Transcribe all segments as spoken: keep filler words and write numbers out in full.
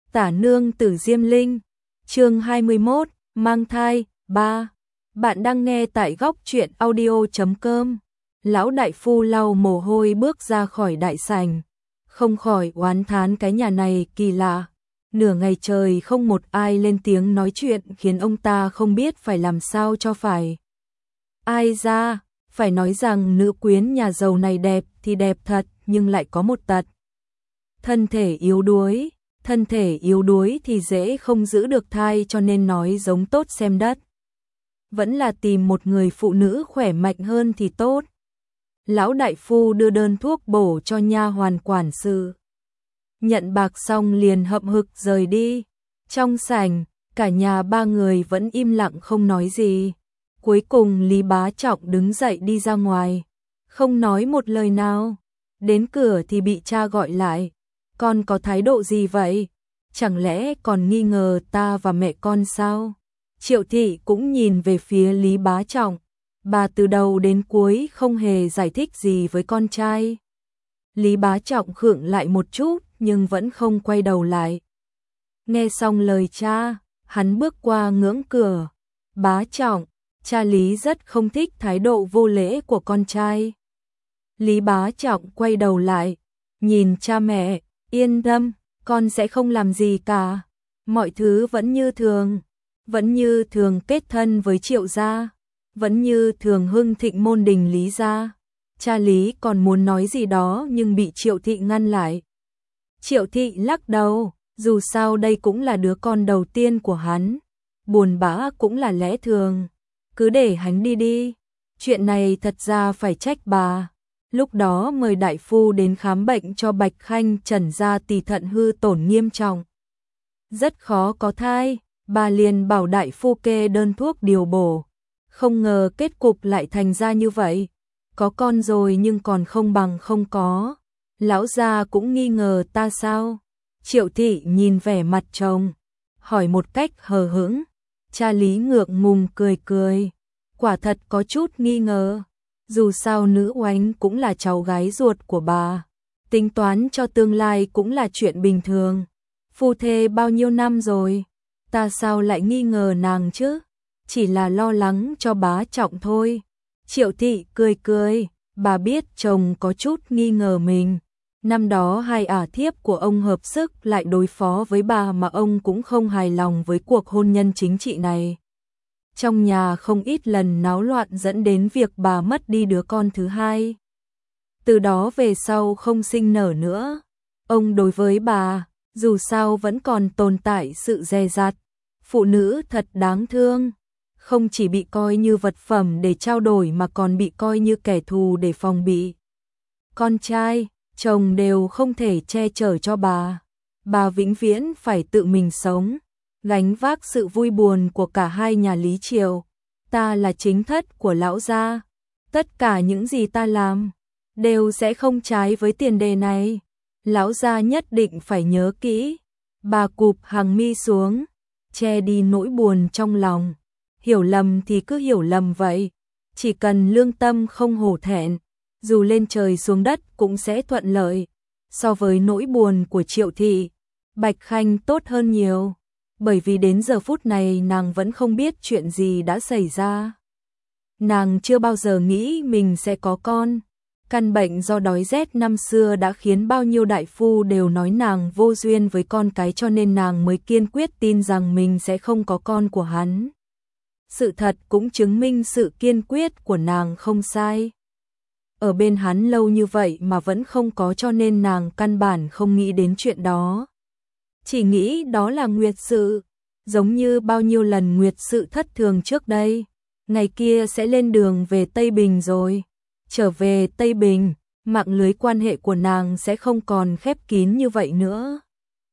Tả nương tử Diêm Linh, chương hai mươi mốt, mang thai, ba. Bạn đang nghe tại góc truyện audio chấm com. Lão đại phu lau mồ hôi bước ra khỏi đại sảnh, không khỏi oán thán cái nhà này kỳ lạ. Nửa ngày trời không một ai lên tiếng nói chuyện khiến ông ta không biết phải làm sao cho phải. Ai ra, phải nói rằng nữ quyến nhà giàu này đẹp thì đẹp thật nhưng lại có một tật. Thân thể yếu đuối, thân thể yếu đuối thì dễ không giữ được thai, cho nên nói giống tốt xem đất. Vẫn là tìm một người phụ nữ khỏe mạnh hơn thì tốt. Lão đại phu đưa đơn thuốc bổ cho nha hoàn quản sự. Nhận bạc xong liền hậm hực rời đi. Trong sảnh, cả nhà ba người vẫn im lặng không nói gì. Cuối cùng Lý Bá Trọng đứng dậy đi ra ngoài, không nói một lời nào. Đến cửa thì bị cha gọi lại. Con có thái độ gì vậy? Chẳng lẽ còn nghi ngờ ta và mẹ con sao? Triệu thị cũng nhìn về phía Lý Bá Trọng. Bà từ đầu đến cuối không hề giải thích gì với con trai. Lý Bá Trọng khựng lại một chút nhưng vẫn không quay đầu lại. Nghe xong lời cha, hắn bước qua ngưỡng cửa. Bá Trọng, cha Lý rất không thích thái độ vô lễ của con trai. Lý Bá Trọng quay đầu lại, nhìn cha mẹ, yên tâm, con sẽ không làm gì cả. Mọi thứ vẫn như thường, vẫn như thường kết thân với Triệu gia, vẫn như thường hưng thịnh môn đình Lý gia. Cha Lý còn muốn nói gì đó nhưng bị Triệu thị ngăn lại. Triệu thị lắc đầu, dù sao đây cũng là đứa con đầu tiên của hắn, buồn bã cũng là lẽ thường, cứ để hắn đi đi. Chuyện này thật ra phải trách bà. Lúc đó mời đại phu đến khám bệnh cho Bạch Khanh, chẩn ra tỳ thận hư tổn nghiêm trọng, rất khó có thai. Bà liền bảo đại phu kê đơn thuốc điều bổ. Không ngờ kết cục lại thành ra như vậy. Có con rồi nhưng còn không bằng không có. Lão gia cũng nghi ngờ ta sao? Triệu thị nhìn vẻ mặt chồng, hỏi một cách hờ hững. Cha Lý ngượng ngùng cười cười. Quả thật có chút nghi ngờ. Dù sao nữ oánh cũng là cháu gái ruột của bà, tính toán cho tương lai cũng là chuyện bình thường. Phu thê bao nhiêu năm rồi, ta sao lại nghi ngờ nàng chứ? Chỉ là lo lắng cho Bá Trọng thôi. Triệu thị cười cười, bà biết chồng có chút nghi ngờ mình. Năm đó hai ả thiếp của ông hợp sức lại đối phó với bà mà ông cũng không hài lòng với cuộc hôn nhân chính trị này. Trong nhà không ít lần náo loạn dẫn đến việc bà mất đi đứa con thứ hai. Từ đó về sau không sinh nở nữa. Ông đối với bà, dù sao vẫn còn tồn tại sự dè dặt. Phụ nữ thật đáng thương, không chỉ bị coi như vật phẩm để trao đổi mà còn bị coi như kẻ thù để phòng bị. Con trai, chồng đều không thể che chở cho bà. Bà vĩnh viễn phải tự mình sống, gánh vác sự vui buồn của cả hai nhà Lý Triều. Ta là chính thất của lão gia, tất cả những gì ta làm đều sẽ không trái với tiền đề này. Lão gia nhất định phải nhớ kỹ. Bà cụp hàng mi xuống, che đi nỗi buồn trong lòng. Hiểu lầm thì cứ hiểu lầm vậy, chỉ cần lương tâm không hổ thẹn, dù lên trời xuống đất cũng sẽ thuận lợi. So với nỗi buồn của Triệu thị, Bạch Khanh tốt hơn nhiều. Bởi vì đến giờ phút này nàng vẫn không biết chuyện gì đã xảy ra. Nàng chưa bao giờ nghĩ mình sẽ có con. Căn bệnh do đói rét năm xưa đã khiến bao nhiêu đại phu đều nói nàng vô duyên với con cái, cho nên nàng mới kiên quyết tin rằng mình sẽ không có con của hắn. Sự thật cũng chứng minh sự kiên quyết của nàng không sai. Ở bên hắn lâu như vậy mà vẫn không có, cho nên nàng căn bản không nghĩ đến chuyện đó. Chỉ nghĩ đó là nguyệt sự, giống như bao nhiêu lần nguyệt sự thất thường trước đây. Ngày kia sẽ lên đường về Tây Bình rồi. Trở về Tây Bình, mạng lưới quan hệ của nàng sẽ không còn khép kín như vậy nữa.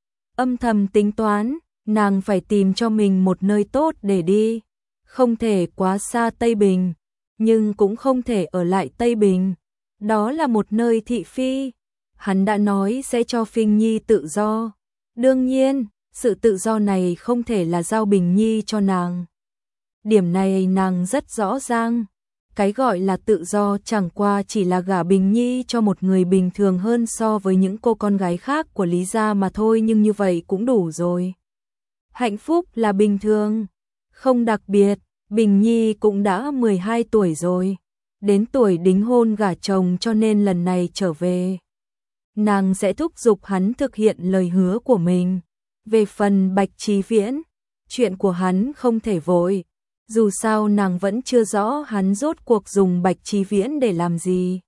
Âm thầm tính toán, nàng phải tìm cho mình một nơi tốt để đi. Không thể quá xa Tây Bình, nhưng cũng không thể ở lại Tây Bình. Đó là một nơi thị phi. Hắn đã nói sẽ cho Phinh Nhi tự do. Đương nhiên, sự tự do này không thể là giao Bình Nhi cho nàng. Điểm này nàng rất rõ ràng. Cái gọi là tự do chẳng qua chỉ là gả Bình Nhi cho một người bình thường hơn so với những cô con gái khác của Lý gia mà thôi, nhưng như vậy cũng đủ rồi. Hạnh phúc là bình thường, không đặc biệt. Bình Nhi cũng đã mười hai tuổi rồi, đến tuổi đính hôn gả chồng, cho nên lần này trở về, nàng sẽ thúc giục hắn thực hiện lời hứa của mình. Về phần Bạch Chí Viễn, chuyện của hắn không thể vội, dù sao nàng vẫn chưa rõ hắn rốt cuộc dùng Bạch Chí Viễn để làm gì.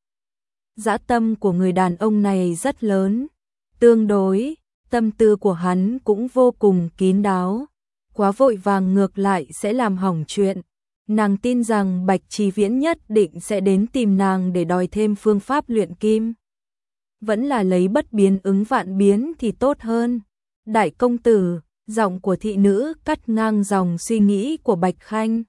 Dã tâm của người đàn ông này rất lớn, tương đối, tâm tư của hắn cũng vô cùng kín đáo. Quá vội vàng ngược lại sẽ làm hỏng chuyện. Nàng tin rằng Bạch Chí Viễn nhất định sẽ đến tìm nàng để đòi thêm phương pháp luyện kim. Vẫn là lấy bất biến ứng vạn biến thì tốt hơn. Đại công tử, giọng của thị nữ cắt ngang dòng suy nghĩ của Bạch Khanh.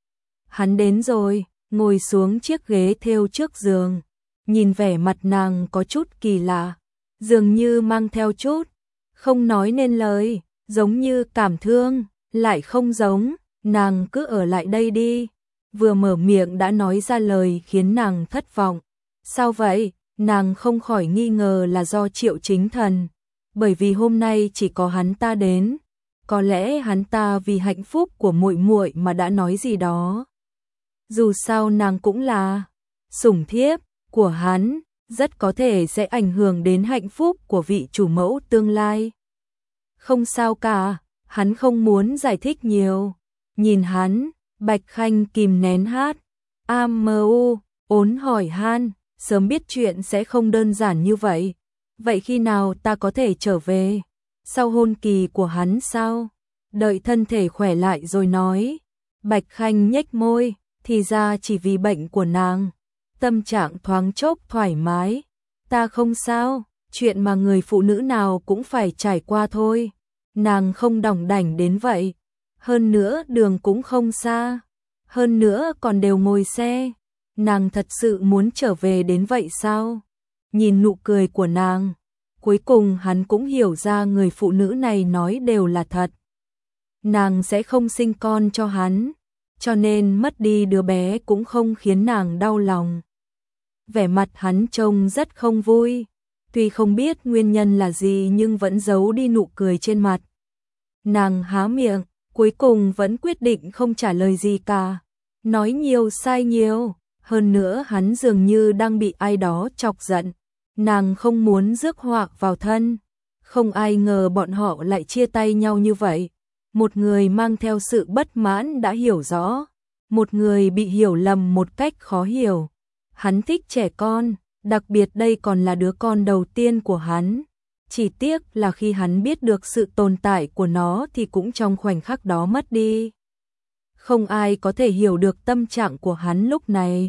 Hắn đến rồi, ngồi xuống chiếc ghế thêu trước giường. Nhìn vẻ mặt nàng có chút kỳ lạ, dường như mang theo chút, không nói nên lời, giống như cảm thương, lại không giống. Nàng cứ ở lại đây đi. Vừa mở miệng đã nói ra lời khiến nàng thất vọng. Sao vậy? Nàng không khỏi nghi ngờ là do Triệu Chính Thần, bởi vì hôm nay chỉ có hắn ta đến, có lẽ hắn ta vì hạnh phúc của muội muội mà đã nói gì đó. Dù sao nàng cũng là sủng thiếp của hắn, rất có thể sẽ ảnh hưởng đến hạnh phúc của vị chủ mẫu tương lai. Không sao cả, hắn không muốn giải thích nhiều. Nhìn hắn, Bạch Khanh kìm nén hát a em u, ốn hỏi han, sớm biết chuyện sẽ không đơn giản như vậy. Vậy khi nào ta có thể trở về? Sau hôn kỳ của hắn sao? Đợi thân thể khỏe lại rồi nói. Bạch Khanh nhếch môi, thì ra chỉ vì bệnh của nàng. Tâm trạng thoáng chốc thoải mái. Ta không sao, chuyện mà người phụ nữ nào cũng phải trải qua thôi. Nàng không đỏng đảnh đến vậy. Hơn nữa đường cũng không xa. Hơn nữa còn đều ngồi xe. Nàng thật sự muốn trở về đến vậy sao? Nhìn nụ cười của nàng, cuối cùng hắn cũng hiểu ra người phụ nữ này nói đều là thật. Nàng sẽ không sinh con cho hắn, cho nên mất đi đứa bé cũng không khiến nàng đau lòng. Vẻ mặt hắn trông rất không vui, tuy không biết nguyên nhân là gì nhưng vẫn giấu đi nụ cười trên mặt. Nàng há miệng, cuối cùng vẫn quyết định không trả lời gì cả. Nói nhiều sai nhiều, hơn nữa hắn dường như đang bị ai đó chọc giận. Nàng không muốn rước họa vào thân. Không ai ngờ bọn họ lại chia tay nhau như vậy. Một người mang theo sự bất mãn đã hiểu rõ, một người bị hiểu lầm một cách khó hiểu. Hắn thích trẻ con, đặc biệt đây còn là đứa con đầu tiên của hắn. Chỉ tiếc là khi hắn biết được sự tồn tại của nó thì cũng trong khoảnh khắc đó mất đi. Không ai có thể hiểu được tâm trạng của hắn lúc này.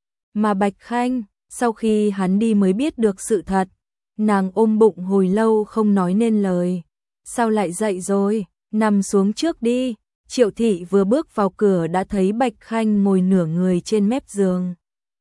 Mà Bạch Khanh, sau khi hắn đi mới biết được sự thật. Nàng ôm bụng hồi lâu không nói nên lời. Sao lại dậy rồi? Nằm xuống trước đi. Triệu thị vừa bước vào cửa đã thấy Bạch Khanh ngồi nửa người trên mép giường.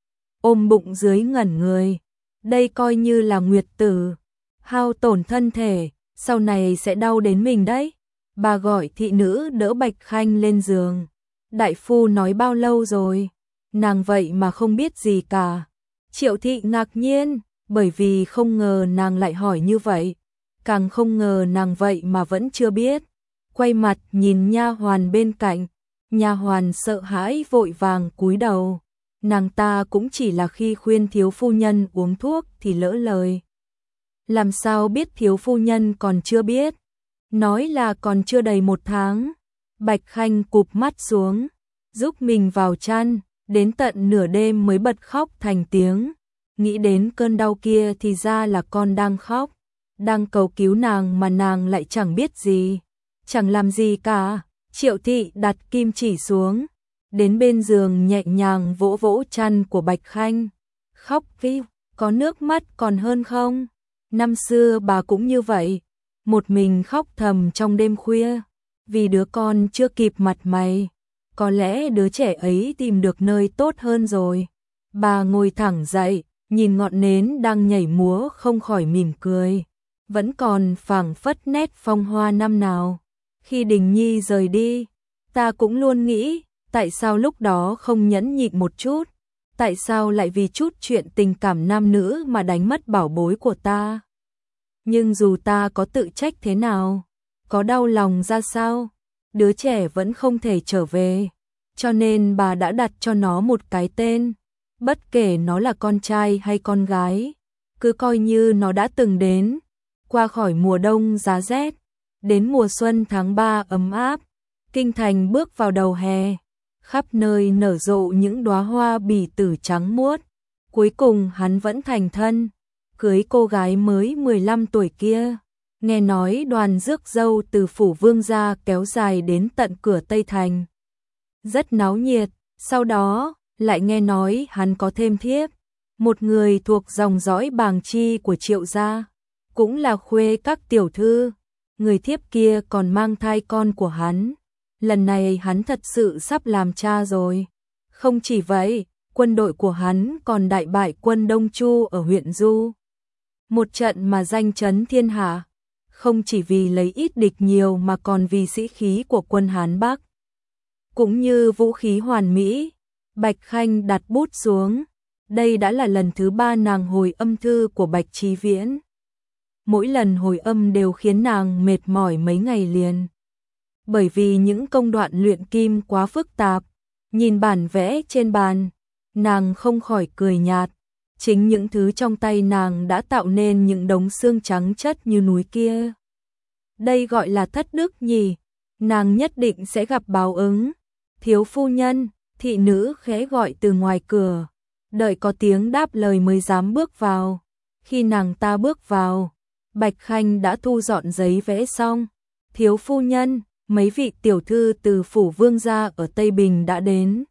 Ôm bụng dưới ngẩn người. Đây coi như là nguyệt tử. Hao tổn thân thể, sau này sẽ đau đến mình đấy. Bà gọi thị nữ đỡ Bạch Khanh lên giường. Đại phu nói bao lâu rồi? Nàng vậy mà không biết gì cả. Triệu thị ngạc nhiên, bởi vì không ngờ nàng lại hỏi như vậy. Càng không ngờ nàng vậy mà vẫn chưa biết. Quay mặt nhìn nha hoàn bên cạnh, nha hoàn sợ hãi vội vàng cúi đầu. Nàng ta cũng chỉ là khi khuyên thiếu phu nhân uống thuốc thì lỡ lời. Làm sao biết thiếu phu nhân còn chưa biết? Nói là còn chưa đầy một tháng. Bạch Khanh cụp mắt xuống, giúp mình vào chăn, đến tận nửa đêm mới bật khóc thành tiếng. Nghĩ đến cơn đau kia thì ra là con đang khóc, đang cầu cứu nàng mà nàng lại chẳng biết gì, chẳng làm gì cả. Triệu thị đặt kim chỉ xuống, đến bên giường nhẹ nhàng vỗ vỗ chăn của Bạch Khanh. Khóc đi, có nước mắt còn hơn không? Năm xưa bà cũng như vậy, một mình khóc thầm trong đêm khuya, vì đứa con chưa kịp mặt mày. Có lẽ đứa trẻ ấy tìm được nơi tốt hơn rồi. Bà ngồi thẳng dậy, nhìn ngọn nến đang nhảy múa không khỏi mỉm cười. Vẫn còn phảng phất nét phong hoa năm nào. Khi Đình Nhi rời đi, ta cũng luôn nghĩ, tại sao lúc đó không nhẫn nhịn một chút, tại sao lại vì chút chuyện tình cảm nam nữ mà đánh mất bảo bối của ta? Nhưng dù ta có tự trách thế nào, có đau lòng ra sao, đứa trẻ vẫn không thể trở về, cho nên bà đã đặt cho nó một cái tên, bất kể nó là con trai hay con gái, cứ coi như nó đã từng đến, qua khỏi mùa đông giá rét, đến mùa xuân tháng ba ấm áp, kinh thành bước vào đầu hè, khắp nơi nở rộ những đóa hoa bỉ tử trắng muốt, cuối cùng hắn vẫn thành thân, cưới cô gái mới mười lăm tuổi kia. Nghe nói đoàn rước dâu từ phủ Vương gia kéo dài đến tận cửa Tây Thành. Rất náo nhiệt, sau đó lại nghe nói hắn có thêm thiếp, một người thuộc dòng dõi Bàng Chi của Triệu gia, cũng là khuê các tiểu thư, người thiếp kia còn mang thai con của hắn. Lần này hắn thật sự sắp làm cha rồi. Không chỉ vậy, quân đội của hắn còn đại bại quân Đông Chu ở huyện Du. Một trận mà danh chấn thiên hạ, không chỉ vì lấy ít địch nhiều mà còn vì sĩ khí của quân Hán Bắc. Cũng như vũ khí hoàn mỹ, Bạch Khanh đặt bút xuống, đây đã là lần thứ ba nàng hồi âm thư của Bạch Chí Viễn. Mỗi lần hồi âm đều khiến nàng mệt mỏi mấy ngày liền. Bởi vì những công đoạn luyện kim quá phức tạp, nhìn bản vẽ trên bàn, nàng không khỏi cười nhạt. Chính những thứ trong tay nàng đã tạo nên những đống xương trắng chất như núi kia. Đây gọi là thất đức nhỉ, nàng nhất định sẽ gặp báo ứng. Thiếu phu nhân, thị nữ khẽ gọi từ ngoài cửa, đợi có tiếng đáp lời mới dám bước vào. Khi nàng ta bước vào, Bạch Khanh đã thu dọn giấy vẽ xong. Thiếu phu nhân, mấy vị tiểu thư từ phủ Vương gia ở Tây Bình đã đến.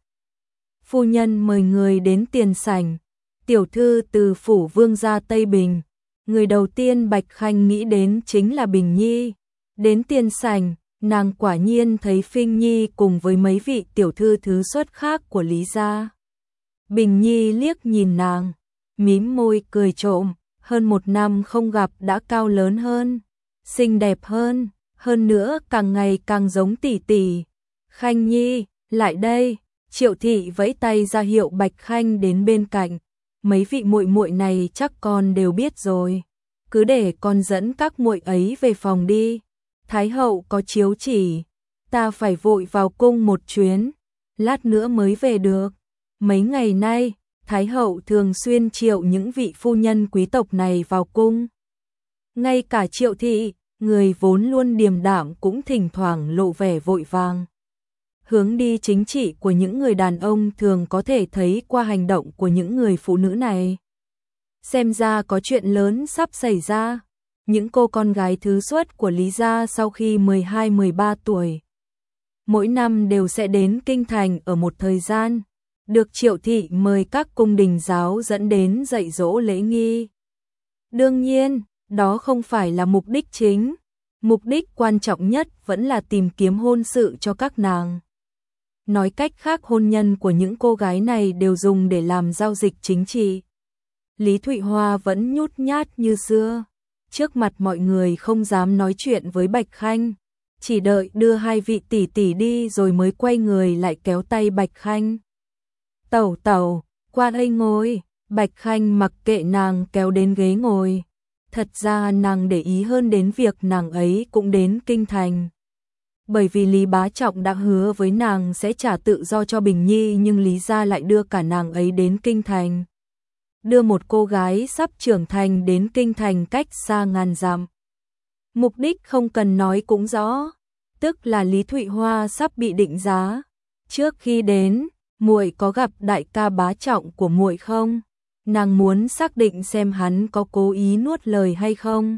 Phu nhân mời người đến tiền sảnh. Tiểu thư từ phủ Vương gia Tây Bình, người đầu tiên Bạch Khanh nghĩ đến chính là Bình Nhi. Đến tiền sảnh, nàng quả nhiên thấy Phinh Nhi cùng với mấy vị tiểu thư thứ xuất khác của Lý gia. Bình Nhi liếc nhìn nàng, mím môi cười trộm, hơn một năm không gặp đã cao lớn hơn, xinh đẹp hơn, hơn nữa càng ngày càng giống tỷ tỷ. Khanh Nhi, lại đây. Triệu thị vẫy tay ra hiệu Bạch Khanh đến bên cạnh. Mấy vị muội muội này chắc con đều biết rồi, cứ để con dẫn các muội ấy về phòng đi. Thái hậu có chiếu chỉ, ta phải vội vào cung một chuyến, lát nữa mới về được. Mấy ngày nay, Thái hậu thường xuyên triệu những vị phu nhân quý tộc này vào cung. Ngay cả Triệu thị, người vốn luôn điềm đạm cũng thỉnh thoảng lộ vẻ vội vàng. Hướng đi chính trị của những người đàn ông thường có thể thấy qua hành động của những người phụ nữ này. Xem ra có chuyện lớn sắp xảy ra. Những cô con gái thứ xuất của Lý gia sau khi mười hai mười ba tuổi, mỗi năm đều sẽ đến kinh thành ở một thời gian, được Triệu thị mời các cung đình giáo dẫn đến dạy dỗ lễ nghi. Đương nhiên, đó không phải là mục đích chính. Mục đích quan trọng nhất vẫn là tìm kiếm hôn sự cho các nàng. Nói cách khác, hôn nhân của những cô gái này đều dùng để làm giao dịch chính trị. Lý Thụy Hoa vẫn nhút nhát như xưa, trước mặt mọi người không dám nói chuyện với Bạch Khanh, chỉ đợi đưa hai vị tỷ tỷ đi rồi mới quay người lại kéo tay Bạch Khanh. Tẩu tẩu, qua đây ngồi. Bạch Khanh mặc kệ nàng kéo đến ghế ngồi. Thật ra nàng để ý hơn đến việc nàng ấy cũng đến kinh thành. Bởi vì Lý Bá Trọng đã hứa với nàng sẽ trả tự do cho Bình Nhi, nhưng Lý gia lại đưa cả nàng ấy đến kinh thành. Đưa một cô gái sắp trưởng thành đến kinh thành cách xa ngàn dặm. Mục đích không cần nói cũng rõ, tức là Lý Thụy Hoa sắp bị định giá. Trước khi đến, muội có gặp đại ca Bá Trọng của muội không? Nàng muốn xác định xem hắn có cố ý nuốt lời hay không.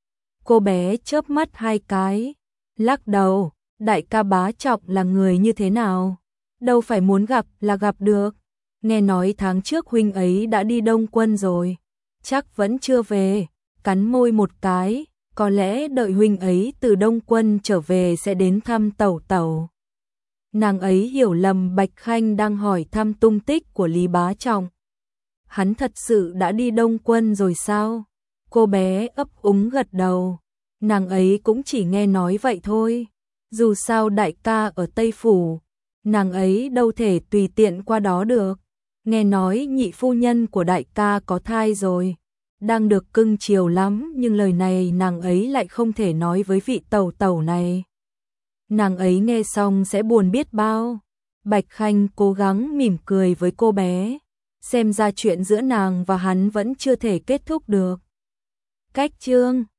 Cô bé chớp mắt hai cái, lắc đầu. Đại ca Bá Trọng là người như thế nào? Đâu phải muốn gặp là gặp được. Nghe nói tháng trước huynh ấy đã đi Đông Quân rồi, chắc vẫn chưa về. Cắn môi một cái, có lẽ đợi huynh ấy từ Đông Quân trở về sẽ đến thăm tẩu tẩu. Nàng ấy hiểu lầm Bạch Khanh đang hỏi thăm tung tích của Lý Bá Trọng. Hắn thật sự đã đi Đông Quân rồi sao? Cô bé ấp úng gật đầu. Nàng ấy cũng chỉ nghe nói vậy thôi. Dù sao đại ca ở Tây Phủ, nàng ấy đâu thể tùy tiện qua đó được. nghe nói nhị phu nhân của đại ca có thai rồi, đang được cưng chiều lắm, nhưng lời này nàng ấy lại không thể nói với vị tẩu tẩu này. Nàng ấy nghe xong sẽ buồn biết bao. Bạch Khanh cố gắng mỉm cười với cô bé, xem ra chuyện giữa nàng và hắn vẫn chưa thể kết thúc được. Cách chương